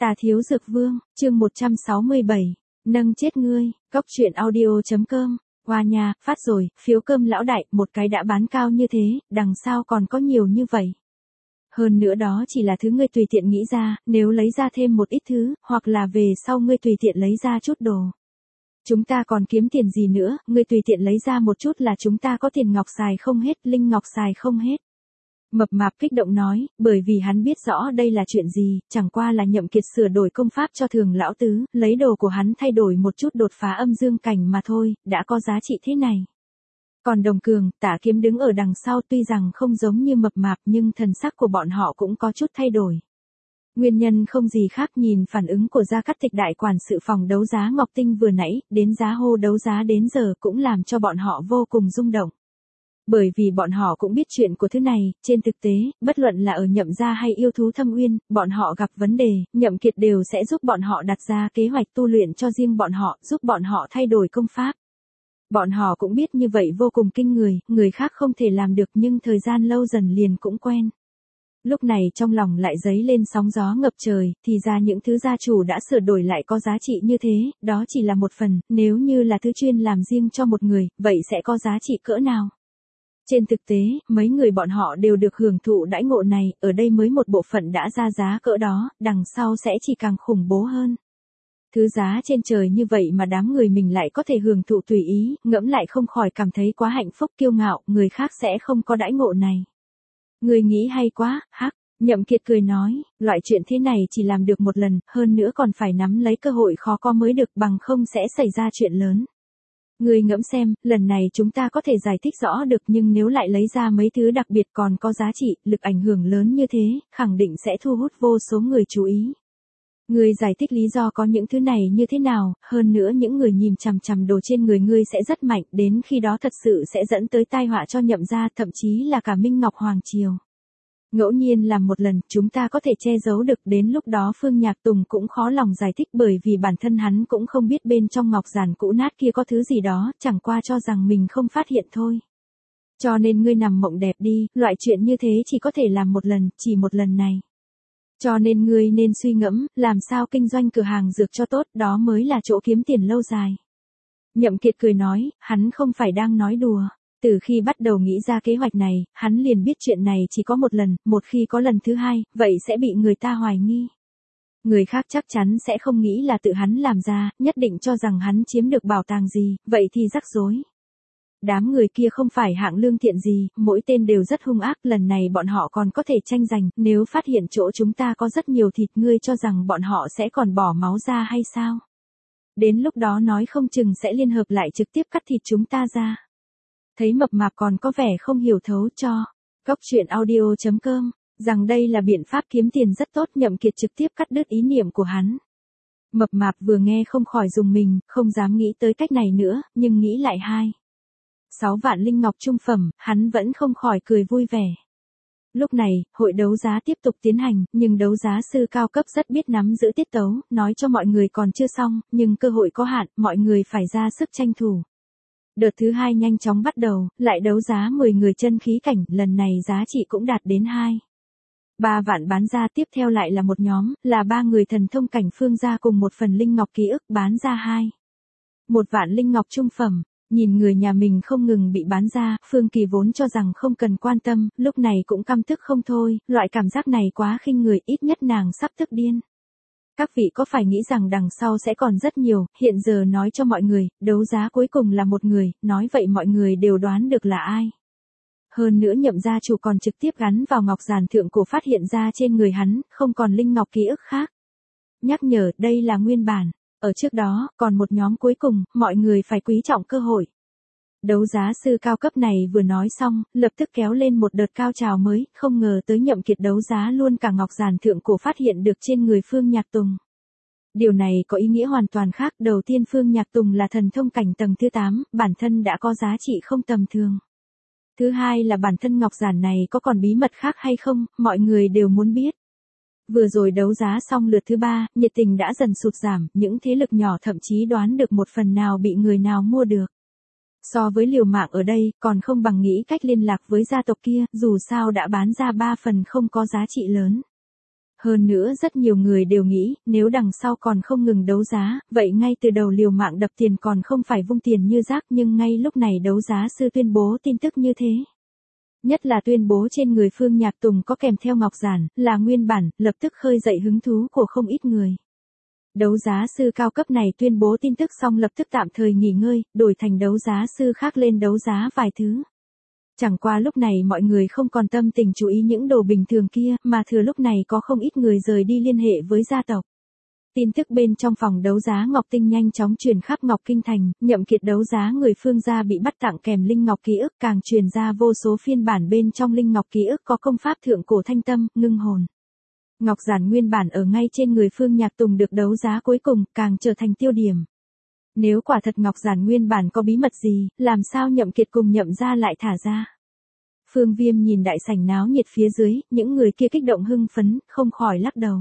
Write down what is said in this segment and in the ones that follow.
Tà Thiếu Dược Vương, chương 167, nâng chết ngươi, Cốc Truyện Audio.com, qua nhà, phát rồi, phiếu cơm lão đại, một cái đã bán cao như thế, đằng sau còn có nhiều như vậy. Hơn nữa đó chỉ là thứ ngươi tùy tiện nghĩ ra, nếu lấy ra thêm một ít thứ, hoặc là về sau ngươi tùy tiện lấy ra chút đồ. Chúng ta còn kiếm tiền gì nữa, ngươi tùy tiện lấy ra một chút là chúng ta có tiền ngọc xài không hết, linh ngọc xài không hết. Mập mạp kích động nói, bởi vì hắn biết rõ đây là chuyện gì, chẳng qua là Nhậm Kiệt sửa đổi công pháp cho Thường lão tứ, lấy đồ của hắn thay đổi một chút đột phá âm dương cảnh mà thôi, đã có giá trị thế này. Còn Đồng Cường, Tả Kiếm đứng ở đằng sau tuy rằng không giống như mập mạp nhưng thần sắc của bọn họ cũng có chút thay đổi. Nguyên nhân không gì khác nhìn phản ứng của Gia Cát Tịch đại quản sự phòng đấu giá Ngọc Tinh vừa nãy, đến giá hô đấu giá đến giờ cũng làm cho bọn họ vô cùng rung động. Bởi vì bọn họ cũng biết chuyện của thứ này, trên thực tế, bất luận là ở Nhậm gia hay yêu thú Thâm Uyên, bọn họ gặp vấn đề, Nhậm Kiệt đều sẽ giúp bọn họ đặt ra kế hoạch tu luyện cho riêng bọn họ, giúp bọn họ thay đổi công pháp. Bọn họ cũng biết như vậy vô cùng kinh người khác không thể làm được nhưng thời gian lâu dần liền cũng quen. Lúc này trong lòng lại dấy lên sóng gió ngập trời, thì ra những thứ gia chủ đã sửa đổi lại có giá trị như thế, đó chỉ là một phần, nếu như là thứ chuyên làm riêng cho một người, vậy sẽ có giá trị cỡ nào? Trên thực tế, mấy người bọn họ đều được hưởng thụ đãi ngộ này, ở đây mới một bộ phận đã ra giá cỡ đó, đằng sau sẽ chỉ càng khủng bố hơn. Thứ giá trên trời như vậy mà đám người mình lại có thể hưởng thụ tùy ý, ngẫm lại không khỏi cảm thấy quá hạnh phúc kiêu ngạo, người khác sẽ không có đãi ngộ này. Người nghĩ hay quá, hắc, Nhậm Kiệt cười nói, loại chuyện thế này chỉ làm được một lần, hơn nữa còn phải nắm lấy cơ hội khó có mới được bằng không sẽ xảy ra chuyện lớn. Người ngẫm xem, lần này chúng ta có thể giải thích rõ được nhưng nếu lại lấy ra mấy thứ đặc biệt còn có giá trị, lực ảnh hưởng lớn như thế, khẳng định sẽ thu hút vô số người chú ý. Người giải thích lý do có những thứ này như thế nào, hơn nữa những người nhìn chằm chằm đồ trên người ngươi sẽ rất mạnh, đến khi đó thật sự sẽ dẫn tới tai họa cho Nhậm gia, thậm chí là cả Minh Ngọc Hoàng Triều. Ngẫu nhiên làm một lần, chúng ta có thể che giấu được, đến lúc đó Phương Nhạc Tùng cũng khó lòng giải thích bởi vì bản thân hắn cũng không biết bên trong ngọc giản cũ nát kia có thứ gì đó, chẳng qua cho rằng mình không phát hiện thôi. Cho nên ngươi nằm mộng đẹp đi, loại chuyện như thế chỉ có thể làm một lần, chỉ một lần này. Cho nên ngươi nên suy ngẫm, làm sao kinh doanh cửa hàng dược cho tốt, đó mới là chỗ kiếm tiền lâu dài. Nhậm Kiệt cười nói, hắn không phải đang nói đùa. Từ khi bắt đầu nghĩ ra kế hoạch này, hắn liền biết chuyện này chỉ có một lần, một khi có lần thứ hai, vậy sẽ bị người ta hoài nghi. Người khác chắc chắn sẽ không nghĩ là tự hắn làm ra, nhất định cho rằng hắn chiếm được bảo tàng gì, vậy thì rắc rối. Đám người kia không phải hạng lương thiện gì, mỗi tên đều rất hung ác, lần này bọn họ còn có thể tranh giành, nếu phát hiện chỗ chúng ta có rất nhiều thịt, ngươi cho rằng bọn họ sẽ còn bỏ máu ra hay sao? Đến lúc đó nói không chừng sẽ liên hợp lại trực tiếp cắt thịt chúng ta ra. Thấy mập mạp còn có vẻ không hiểu thấu cho Cốc Truyện Audio.com, rằng đây là biện pháp kiếm tiền rất tốt, Nhậm Kiệt trực tiếp cắt đứt ý niệm của hắn. Mập mạp vừa nghe không khỏi rùng mình, không dám nghĩ tới cách này nữa, nhưng nghĩ lại 6 vạn linh ngọc trung phẩm, hắn vẫn không khỏi cười vui vẻ. Lúc này, hội đấu giá tiếp tục tiến hành, nhưng đấu giá sư cao cấp rất biết nắm giữ tiết tấu, nói cho mọi người còn chưa xong, nhưng cơ hội có hạn, mọi người phải ra sức tranh thủ. Đợt thứ 2 nhanh chóng bắt đầu, lại đấu giá 10 người chân khí cảnh, lần này giá trị cũng đạt đến 3 vạn bán ra, tiếp theo lại là một nhóm, là 3 người thần thông cảnh phương gia cùng một phần linh ngọc ký ức bán ra 1 vạn linh ngọc trung phẩm. Nhìn người nhà mình không ngừng bị bán ra, Phương Kỳ vốn cho rằng không cần quan tâm, lúc này cũng căm tức không thôi, loại cảm giác này quá khinh người, ít nhất nàng sắp tức điên. Các vị có phải nghĩ rằng đằng sau sẽ còn rất nhiều, hiện giờ nói cho mọi người, đấu giá cuối cùng là một người, nói vậy mọi người đều đoán được là ai. Hơn nữa Nhậm gia chủ còn trực tiếp gắn vào ngọc giản thượng cổ phát hiện ra trên người hắn, không còn linh ngọc ký ức khác. Nhắc nhở, đây là nguyên bản. Ở trước đó, còn một nhóm cuối cùng, mọi người phải quý trọng cơ hội. Đấu giá sư cao cấp này vừa nói xong, lập tức kéo lên một đợt cao trào mới, không ngờ tới Nhậm Kiệt đấu giá luôn cả ngọc giản thượng cổ phát hiện được trên người Phương Nhạc Tùng. Điều này có ý nghĩa hoàn toàn khác, đầu tiên Phương Nhạc Tùng là thần thông cảnh tầng thứ 8, bản thân đã có giá trị không tầm thường. Thứ hai là bản thân ngọc giản này có còn bí mật khác hay không, mọi người đều muốn biết. Vừa rồi đấu giá xong lượt thứ 3, nhiệt tình đã dần sụt giảm, những thế lực nhỏ thậm chí đoán được một phần nào bị người nào mua được. So với liều mạng ở đây, còn không bằng nghĩ cách liên lạc với gia tộc kia, dù sao đã bán ra 3 phần không có giá trị lớn. Hơn nữa rất nhiều người đều nghĩ, nếu đằng sau còn không ngừng đấu giá, vậy ngay từ đầu liều mạng đập tiền còn không phải vung tiền như rác, nhưng ngay lúc này đấu giá sư tuyên bố tin tức như thế. Nhất là tuyên bố trên người Phương Nhạc Tùng có kèm theo ngọc giản, là nguyên bản, lập tức khơi dậy hứng thú của không ít người. Đấu giá sư cao cấp này tuyên bố tin tức xong lập tức tạm thời nghỉ ngơi, đổi thành đấu giá sư khác lên đấu giá vài thứ. Chẳng qua lúc này mọi người không còn tâm tình chú ý những đồ bình thường kia, mà thừa lúc này có không ít người rời đi liên hệ với gia tộc. Tin tức bên trong phòng đấu giá Ngọc Tinh nhanh chóng truyền khắp Ngọc Kinh Thành, Nhậm Kiệt đấu giá người Phương gia bị bắt tặng kèm linh ngọc ký ức, càng truyền ra vô số phiên bản bên trong linh ngọc ký ức có công pháp thượng cổ thanh tâm, ngưng hồn. Ngọc giản nguyên bản ở ngay trên người Phương Nhạc Tùng được đấu giá cuối cùng, càng trở thành tiêu điểm. Nếu quả thật ngọc giản nguyên bản có bí mật gì, làm sao Nhậm Kiệt cùng Nhậm gia lại thả ra? Phương Viêm nhìn đại sảnh náo nhiệt phía dưới, những người kia kích động hưng phấn, không khỏi lắc đầu.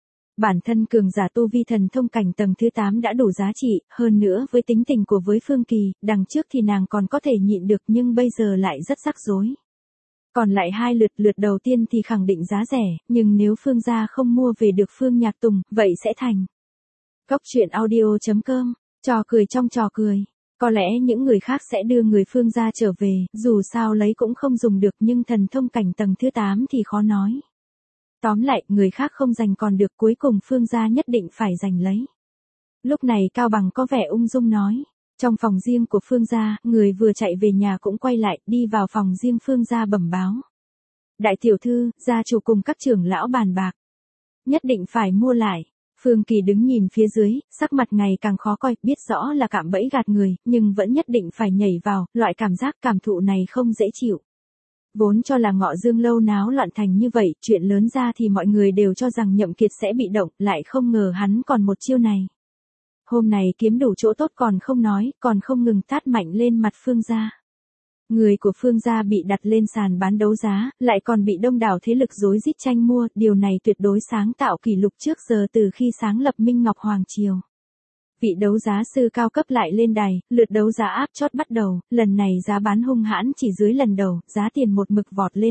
Bản thân cường giả tu vi thần thông cảnh tầng thứ 8 đã đủ giá trị, hơn nữa với tính tình của với Phương Kỳ, đằng trước thì nàng còn có thể nhịn được nhưng bây giờ lại rất rắc rối. Còn lại hai lượt đầu tiên thì khẳng định giá rẻ, nhưng nếu Phương gia không mua về được Phương Nhạc Tùng, vậy sẽ thành. Góc truyện audio.com, trò cười trong trò cười. Có lẽ những người khác sẽ đưa người Phương gia trở về, dù sao lấy cũng không dùng được nhưng thần thông cảnh tầng thứ 8 thì khó nói. Tóm lại, người khác không giành còn được, cuối cùng Phương gia nhất định phải giành lấy. Lúc này Cao Bằng có vẻ ung dung nói. Trong phòng riêng của Phương gia, người vừa chạy về nhà cũng quay lại, đi vào phòng riêng Phương gia bẩm báo. Đại tiểu thư, gia chủ cùng các trưởng lão bàn bạc. Nhất định phải mua lại. Phương Kỳ đứng nhìn phía dưới, sắc mặt ngày càng khó coi, biết rõ là cạm bẫy gạt người, nhưng vẫn nhất định phải nhảy vào, loại cảm giác cảm thụ này không dễ chịu. Vốn cho là Ngọ Dương lâu náo loạn thành như vậy, chuyện lớn ra thì mọi người đều cho rằng Nhậm Kiệt sẽ bị động, lại không ngờ hắn còn một chiêu này. Hôm này kiếm đủ chỗ tốt còn không nói, còn không ngừng tát mạnh lên mặt Phương gia. Người của Phương gia bị đặt lên sàn bán đấu giá, lại còn bị đông đảo thế lực rối rít tranh mua, điều này tuyệt đối sáng tạo kỷ lục trước giờ từ khi sáng lập Minh Ngọc Hoàng Triều. Vị đấu giá sư cao cấp lại lên đài, lượt đấu giá áp chót bắt đầu, lần này giá bán hung hãn chỉ dưới lần đầu, giá tiền một mực vọt lên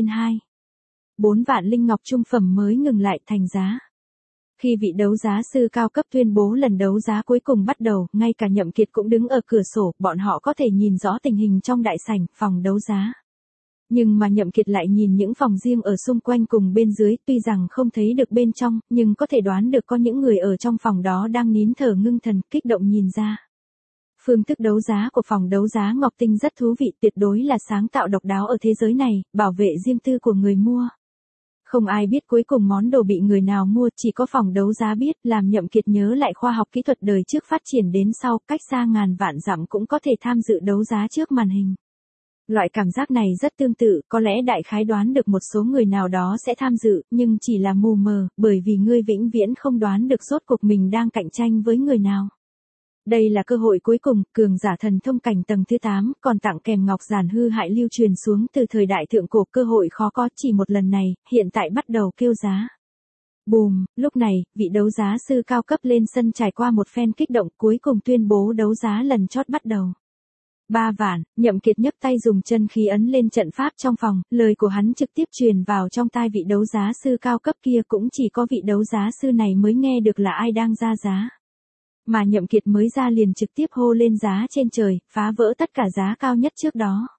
4 vạn linh ngọc trung phẩm mới ngừng lại thành giá. Khi vị đấu giá sư cao cấp tuyên bố lần đấu giá cuối cùng bắt đầu, ngay cả Nhậm Kiệt cũng đứng ở cửa sổ, bọn họ có thể nhìn rõ tình hình trong đại sảnh, phòng đấu giá. Nhưng mà Nhậm Kiệt lại nhìn những phòng riêng ở xung quanh cùng bên dưới, tuy rằng không thấy được bên trong, nhưng có thể đoán được có những người ở trong phòng đó đang nín thở ngưng thần, kích động nhìn ra. Phương thức đấu giá của phòng đấu giá Ngọc Tinh rất thú vị, tuyệt đối là sáng tạo độc đáo ở thế giới này, bảo vệ riêng tư của người mua. Không ai biết cuối cùng món đồ bị người nào mua, chỉ có phòng đấu giá biết, làm Nhậm Kiệt nhớ lại khoa học kỹ thuật đời trước phát triển đến sau, cách xa ngàn vạn dặm cũng có thể tham dự đấu giá trước màn hình. Loại cảm giác này rất tương tự, có lẽ đại khái đoán được một số người nào đó sẽ tham dự, nhưng chỉ là mù mờ, bởi vì ngươi vĩnh viễn không đoán được rốt cuộc mình đang cạnh tranh với người nào. Đây là cơ hội cuối cùng, cường giả thần thông cảnh tầng thứ 8, còn tặng kèm ngọc giản hư hại lưu truyền xuống từ thời đại thượng cổ, cơ hội khó có, chỉ một lần này, hiện tại bắt đầu kêu giá. Bùm, lúc này, vị đấu giá sư cao cấp lên sân trải qua một phen kích động, cuối cùng tuyên bố đấu giá lần chót bắt đầu. 3 vạn, Nhậm Kiệt nhấc tay dùng chân khí ấn lên trận pháp trong phòng, lời của hắn trực tiếp truyền vào trong tai vị đấu giá sư cao cấp kia, cũng chỉ có vị đấu giá sư này mới nghe được là ai đang ra giá. Mà Nhậm Kiệt mới ra liền trực tiếp hô lên giá trên trời, phá vỡ tất cả giá cao nhất trước đó.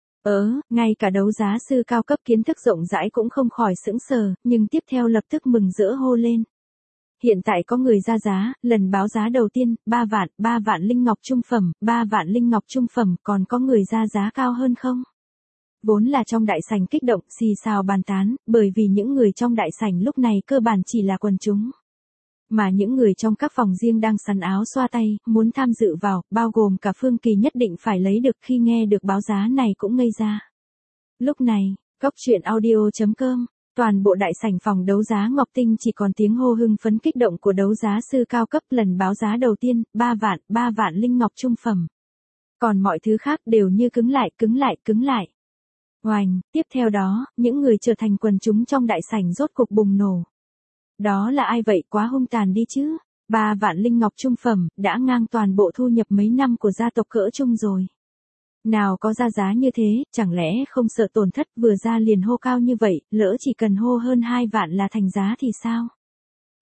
Ngay cả đấu giá sư cao cấp kiến thức rộng rãi cũng không khỏi sững sờ, nhưng tiếp theo lập tức mừng rỡ hô lên. Hiện tại có người ra giá, lần báo giá đầu tiên, 3 vạn linh ngọc trung phẩm, 3 vạn linh ngọc trung phẩm, còn có người ra giá cao hơn không? Vốn là trong đại sảnh kích động, xì xào bàn tán, bởi vì những người trong đại sảnh lúc này cơ bản chỉ là quần chúng. Mà những người trong các phòng riêng đang sắn áo xoa tay, muốn tham dự vào, bao gồm cả Phương Kỳ nhất định phải lấy được, khi nghe được báo giá này cũng ngây ra. Lúc này, góc truyện audio.com, toàn bộ đại sảnh phòng đấu giá Ngọc Tinh chỉ còn tiếng hô hưng phấn kích động của đấu giá sư cao cấp lần báo giá đầu tiên, 3 vạn linh ngọc trung phẩm. Còn mọi thứ khác đều như cứng lại. Oành, tiếp theo đó, những người trở thành quần chúng trong đại sảnh rốt cục bùng nổ. Đó là ai vậy, quá hung tàn đi chứ, 3 vạn linh ngọc trung phẩm, đã ngang toàn bộ thu nhập mấy năm của gia tộc cỡ trung rồi. Nào có ra giá như thế, chẳng lẽ không sợ tổn thất, vừa ra liền hô cao như vậy, lỡ chỉ cần hô hơn 2 vạn là thành giá thì sao?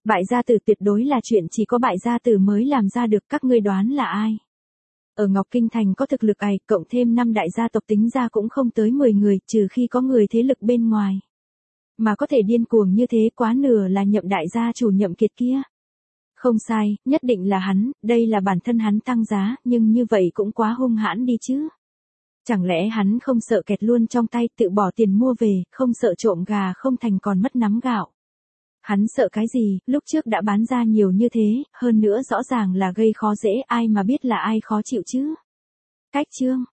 Bại gia tử tuyệt đối là chuyện chỉ có bại gia tử mới làm ra được, các ngươi đoán là ai? Ở Ngọc Kinh Thành có thực lực ấy, cộng thêm 5 đại gia tộc tính ra cũng không tới 10 người, trừ khi có người thế lực bên ngoài. Mà có thể điên cuồng như thế quá nửa là Nhậm đại gia chủ Nhậm Kiệt kia. Không sai, nhất định là hắn, đây là bản thân hắn tăng giá, nhưng như vậy cũng quá hung hãn đi chứ. Chẳng lẽ hắn không sợ kẹt luôn trong tay, tự bỏ tiền mua về, không sợ trộm gà không thành còn mất nắm gạo. Hắn sợ cái gì, lúc trước đã bán ra nhiều như thế, hơn nữa rõ ràng là gây khó dễ, ai mà biết là ai khó chịu chứ. Cách chương